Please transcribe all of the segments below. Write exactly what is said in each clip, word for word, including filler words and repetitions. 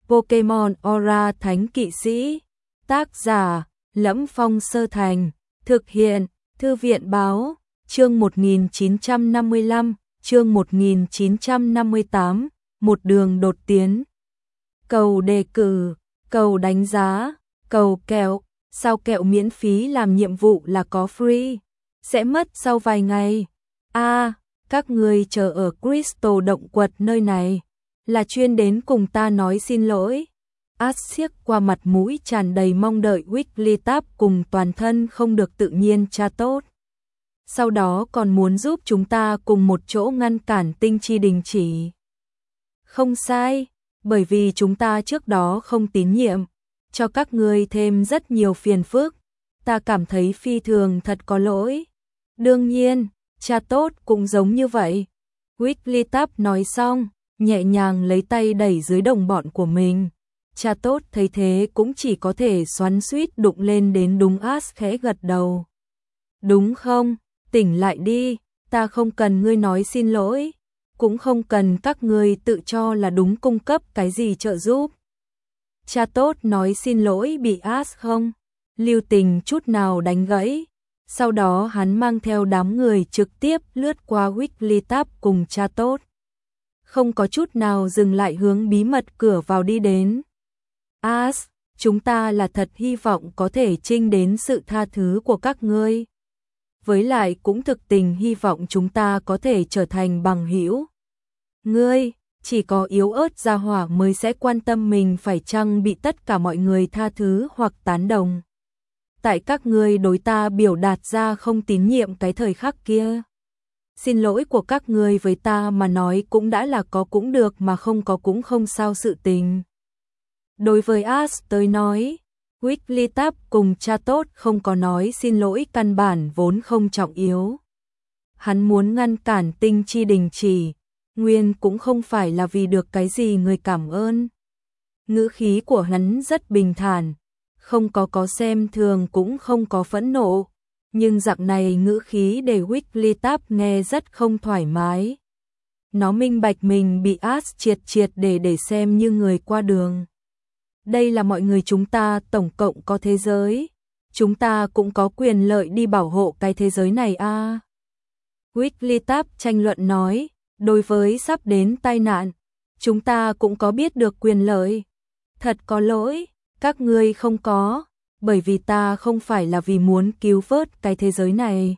Pokemon Aura Thánh Kỵ Sĩ. Tác giả: Lẫm Phong Sơ Thành. Thực hiện: Thư viện Báo. Chương một nghìn chín trăm năm mươi lăm, chương một nghìn chín trăm năm mươi tám, một đường đột tiến. Cầu đề cử, cầu đánh giá, cầu kẹo, sao kẹo miễn phí làm nhiệm vụ là có free, sẽ mất sau vài ngày. A, à, các người chờ ở Crystal động quật nơi này, là chuyên đến cùng ta nói xin lỗi. Ash siết qua mặt mũi tràn đầy mong đợi Wigglytuff cùng toàn thân không được tự nhiên cha tốt. Sau đó còn muốn giúp chúng ta cùng một chỗ ngăn cản tinh chi đình chỉ. Không sai, bởi vì chúng ta trước đó không tín nhiệm, cho các ngươi thêm rất nhiều phiền phức. Ta cảm thấy phi thường thật có lỗi. Đương nhiên, cha tốt cũng giống như vậy. Wigglytuff nói xong, nhẹ nhàng lấy tay đẩy dưới đồng bọn của mình. Cha tốt thấy thế cũng chỉ có thể xoắn xuýt đụng lên đến đúng. Ash khẽ gật đầu. Đúng không? Tỉnh lại đi, ta không cần ngươi nói xin lỗi, cũng không cần các ngươi tự cho là đúng cung cấp cái gì trợ giúp. Cha tốt nói xin lỗi bị Ash không lưu tình chút nào đánh gãy. Sau đó hắn mang theo đám người trực tiếp lướt qua Wigglytuff cùng cha tốt, không có chút nào dừng lại hướng bí mật cửa vào đi đến. Ash, chúng ta là thật hy vọng có thể trinh đến sự tha thứ của các ngươi. Với lại cũng thực tình hy vọng chúng ta có thể trở thành bằng hữu. Ngươi, chỉ có yếu ớt gia hỏa mới sẽ quan tâm mình phải chăng bị tất cả mọi người tha thứ hoặc tán đồng. Tại các ngươi đối ta biểu đạt ra không tín nhiệm cái thời khắc kia. Xin lỗi của các ngươi với ta mà nói cũng đã là có cũng được mà không có cũng không sao sự tình. Đối với Ash tới nói, Wigglytuff cùng cha tốt không có nói xin lỗi căn bản vốn không trọng yếu. Hắn muốn ngăn cản tinh chi đình chỉ, nguyên cũng không phải là vì được cái gì người cảm ơn. Ngữ khí của hắn rất bình thản, không có có xem thường cũng không có phẫn nộ, nhưng dạng này ngữ khí để Wigglytuff nghe rất không thoải mái. Nó minh bạch mình bị Ash triệt triệt để để xem như người qua đường. Đây là mọi người chúng ta tổng cộng có thế giới, chúng ta cũng có quyền lợi đi bảo hộ cái thế giới này a. À. Wigglytuff tranh luận nói, đối với sắp đến tai nạn, chúng ta cũng có biết được quyền lợi. Thật có lỗi, các ngươi không có, bởi vì ta không phải là vì muốn cứu vớt cái thế giới này.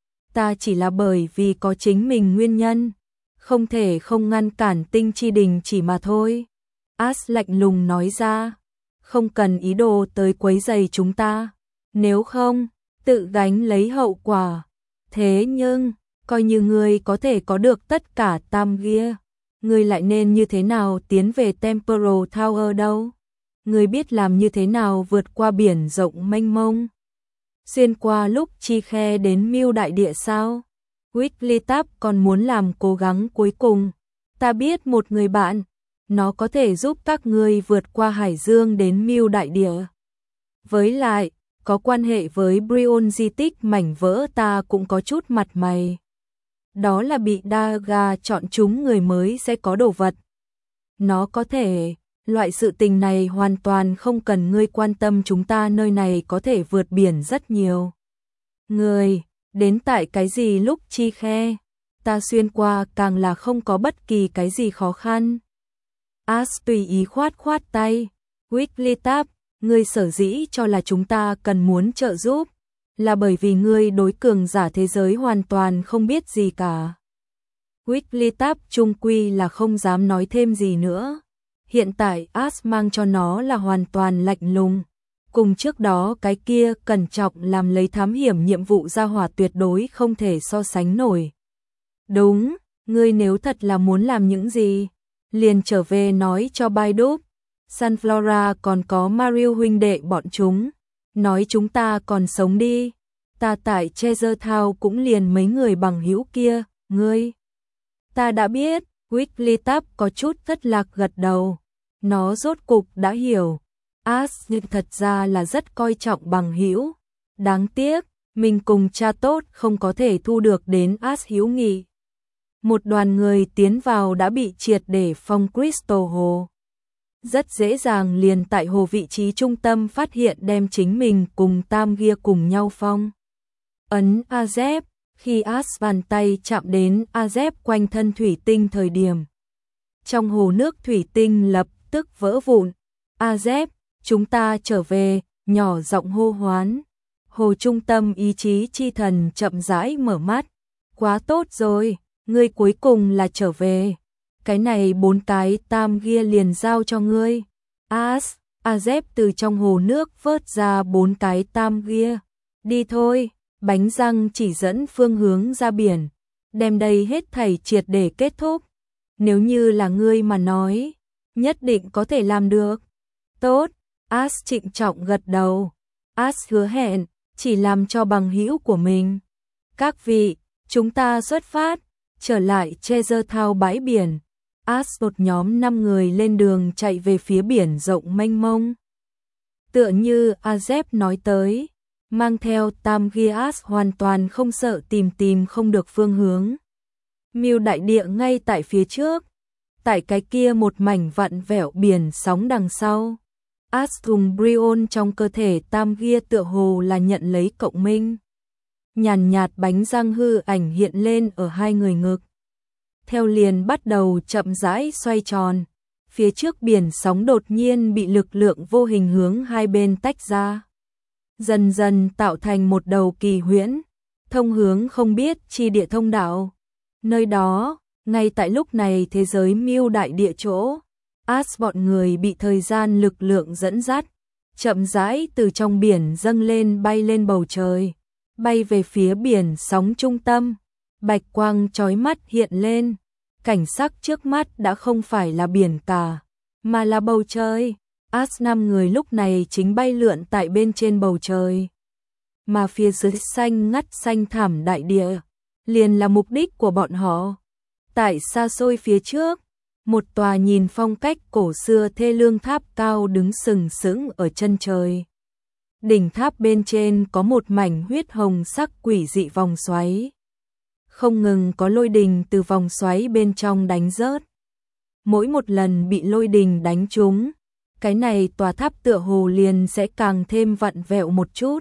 Ta chỉ là bởi vì có chính mình nguyên nhân, không thể không ngăn cản tinh chi đình chỉ mà thôi. Ash lạnh lùng nói ra, không cần ý đồ tới quấy rầy chúng ta, nếu không, tự gánh lấy hậu quả. Thế nhưng, coi như ngươi có thể có được tất cả tam gia, ngươi lại nên như thế nào tiến về Temporal Tower đâu? Ngươi biết làm như thế nào vượt qua biển rộng mênh mông, xuyên qua lúc chi khe đến Mưu đại địa sao? Wigglytuff còn muốn làm cố gắng cuối cùng. Ta biết một người bạn, nó có thể giúp các ngươi vượt qua hải dương đến Mưu đại địa. Với lại, có quan hệ với Brion di tích mảnh vỡ ta cũng có chút mặt mày. Đó là bị Daga chọn chúng người mới sẽ có đồ vật. Nó có thể, loại sự tình này hoàn toàn không cần ngươi quan tâm, chúng ta nơi này có thể vượt biển rất nhiều. Người, đến tại cái gì lúc chi khe, ta xuyên qua càng là không có bất kỳ cái gì khó khăn. Ash tùy ý khoát khoát tay, Wigglytuff, ngươi sở dĩ cho là chúng ta cần muốn trợ giúp, là bởi vì ngươi đối cường giả thế giới hoàn toàn không biết gì cả. Wigglytuff chung quy là không dám nói thêm gì nữa. Hiện tại Ash mang cho nó là hoàn toàn lạnh lùng, cùng trước đó cái kia cẩn trọng làm lấy thám hiểm nhiệm vụ gia hỏa tuyệt đối không thể so sánh nổi. Đúng, ngươi nếu thật là muốn làm những gì, liền trở về nói cho Baidup, Sunflora còn có Mario huynh đệ bọn chúng, nói chúng ta còn sống đi. Ta tại Treasure Town cũng liền mấy người bằng hữu kia, ngươi. Ta đã biết. Wigglytuff có chút thất lạc gật đầu. Nó rốt cục đã hiểu. Ash nhưng thật ra là rất coi trọng bằng hữu. Đáng tiếc, mình cùng cha tốt không có thể thu được đến Ash hiếu nghị. Một đoàn người tiến vào đã bị triệt để phong Crystal Hồ. rất dễ dàng liền tại hồ vị trí trung tâm phát hiện đem chính mình cùng Tam Gia cùng nhau phong. Ấn Azep, khi As bàn tay chạm đến Azep quanh thân thủy tinh thời điểm. Trong hồ nước thủy tinh lập tức vỡ vụn. Azep, chúng ta trở về, nhỏ giọng hô hoán. Hồ trung tâm ý chí chi thần chậm rãi mở mắt. Quá tốt rồi, ngươi cuối cùng là trở về. Cái này bốn cái Tam Gia liền giao cho ngươi. As, Azep từ trong hồ nước vớt ra bốn cái Tam Gia. Đi thôi, bánh răng chỉ dẫn phương hướng ra biển. Đem đây hết thảy triệt để kết thúc. Nếu như là ngươi mà nói, nhất định có thể làm được. Tốt, As trịnh trọng gật đầu. As hứa hẹn, chỉ làm cho bằng hữu của mình. Các vị, chúng ta xuất phát, trở lại Treasure Town bãi biển. As một nhóm năm người lên đường chạy về phía biển rộng mênh mông. Tựa như Azep nói tới, mang theo Tam Gia, As hoàn toàn không sợ tìm tìm không được phương hướng. Mưu đại địa ngay tại phía trước, tại cái kia một mảnh vặn vẹo biển sóng đằng sau. As cùng Brion trong cơ thể Tam Gia tựa hồ là nhận lấy cộng minh. Nhàn nhạt bánh răng hư ảnh hiện lên ở hai người ngực. Theo liền bắt đầu chậm rãi xoay tròn. Phía trước biển sóng đột nhiên bị lực lượng vô hình hướng hai bên tách ra. Dần dần tạo thành một đầu kỳ huyễn, thông hướng không biết chi địa thông đạo. Nơi đó, ngay tại lúc này thế giới mưu đại địa chỗ, As bọn người bị thời gian lực lượng dẫn dắt, chậm rãi từ trong biển dâng lên bay lên bầu trời, bay về phía biển sóng trung tâm. Bạch quang chói mắt hiện lên, cảnh sắc trước mắt đã không phải là biển cả, mà là bầu trời. As năm người lúc này chính bay lượn tại bên trên bầu trời, mà phía dưới xanh ngắt xanh thẳm đại địa liền là mục đích của bọn họ. Tại xa xôi phía trước, một tòa nhìn phong cách cổ xưa thê lương tháp cao đứng sừng sững ở chân trời. Đỉnh tháp bên trên có một mảnh huyết hồng sắc quỷ dị vòng xoáy. Không ngừng có lôi đình từ vòng xoáy bên trong đánh rớt. Mỗi một lần bị lôi đình đánh trúng, cái này tòa tháp tựa hồ liền sẽ càng thêm vặn vẹo một chút.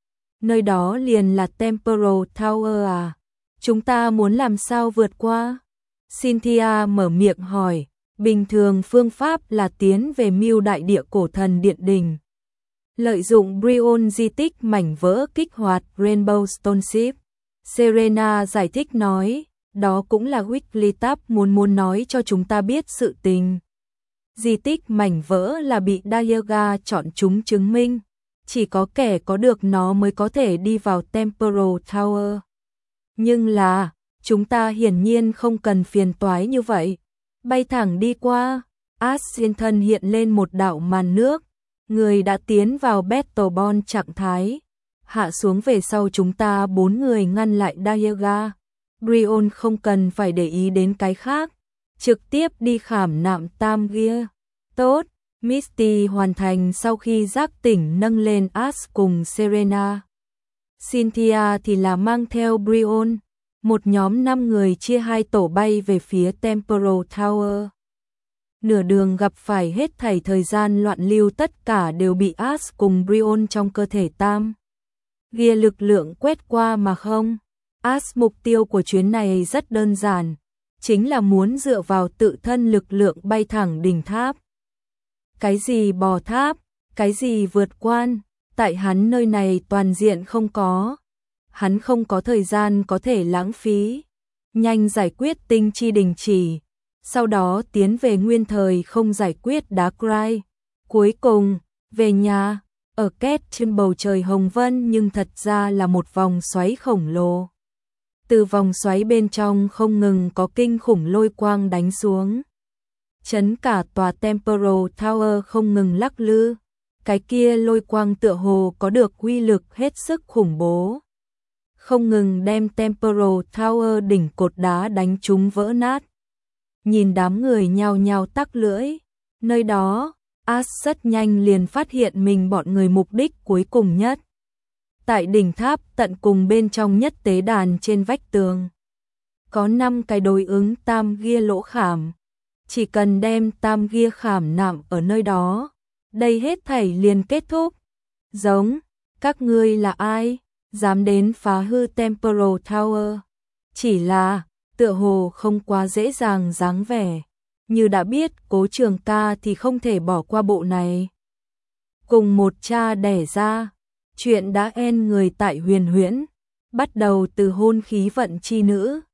Nơi đó liền là Temporal Tower à? Chúng ta muốn làm sao vượt qua? Cynthia mở miệng hỏi. Bình thường phương pháp là tiến về mưu đại địa cổ thần điện đình. Lợi dụng Brion di tích mảnh vỡ kích hoạt Rainbow Stone Ship. Serena giải thích nói, đó cũng là Wigglytuff muốn muốn nói cho chúng ta biết sự tình. Di tích mảnh vỡ là bị Dialga chọn chúng chứng minh, chỉ có kẻ có được nó mới có thể đi vào Temporal Tower. Nhưng là, chúng ta hiển nhiên không cần phiền toái như vậy. Bay thẳng đi qua, As trên thân hiện lên một đạo màn nước, người đã tiến vào Battle Bond trạng thái. Hạ xuống về sau chúng ta bốn người ngăn lại Dialga. Brion không cần phải để ý đến cái khác, trực tiếp đi khảm nạm Tam Gia. Tốt, Misty hoàn thành sau khi giác tỉnh nâng lên As cùng Serena. Cynthia thì là mang theo Brion, một nhóm năm người chia hai tổ bay về phía Temporal Tower. Nửa đường gặp phải hết thảy thời gian loạn lưu, tất cả đều bị As cùng Brion trong cơ thể Tam Gia lực lượng quét qua mà không. As mục tiêu của chuyến này rất đơn giản, chính là muốn dựa vào tự thân lực lượng bay thẳng đỉnh tháp. Cái gì bò tháp, cái gì vượt quan, tại hắn nơi này toàn diện không có. Hắn không có thời gian có thể lãng phí, nhanh giải quyết tinh chi đình chỉ, sau đó tiến về nguyên thời không giải quyết Darkrai. Cuối cùng, về nhà, ở két trên bầu trời hồng vân nhưng thật ra là một vòng xoáy khổng lồ. Từ vòng xoáy bên trong không ngừng có kinh khủng lôi quang đánh xuống. Chấn cả tòa Temporal Tower không ngừng lắc lư. Cái kia lôi quang tựa hồ có được uy lực hết sức khủng bố. Không ngừng đem Temporal Tower đỉnh cột đá đánh trúng vỡ nát. Nhìn đám người nhao nhao tắc lưỡi. Nơi đó, As rất nhanh liền phát hiện mình bọn người mục đích cuối cùng nhất. Tại đỉnh tháp tận cùng bên trong nhất tế đàn trên vách tường. Có năm cái đối ứng Tam Gia lỗ khảm. chỉ cần đem Tam Gia khảm nạm ở nơi đó, đây hết thảy liền kết thúc. Giống, các ngươi là ai, dám đến phá hư Temporal Tower? Chỉ là, tựa hồ không quá dễ dàng dáng vẻ, như đã biết Cố Trường Ca thì không thể bỏ qua bộ này. Cùng một cha đẻ ra, chuyện đã en người tại Huyền Huyễn, bắt đầu từ hôn khí vận chi nữ,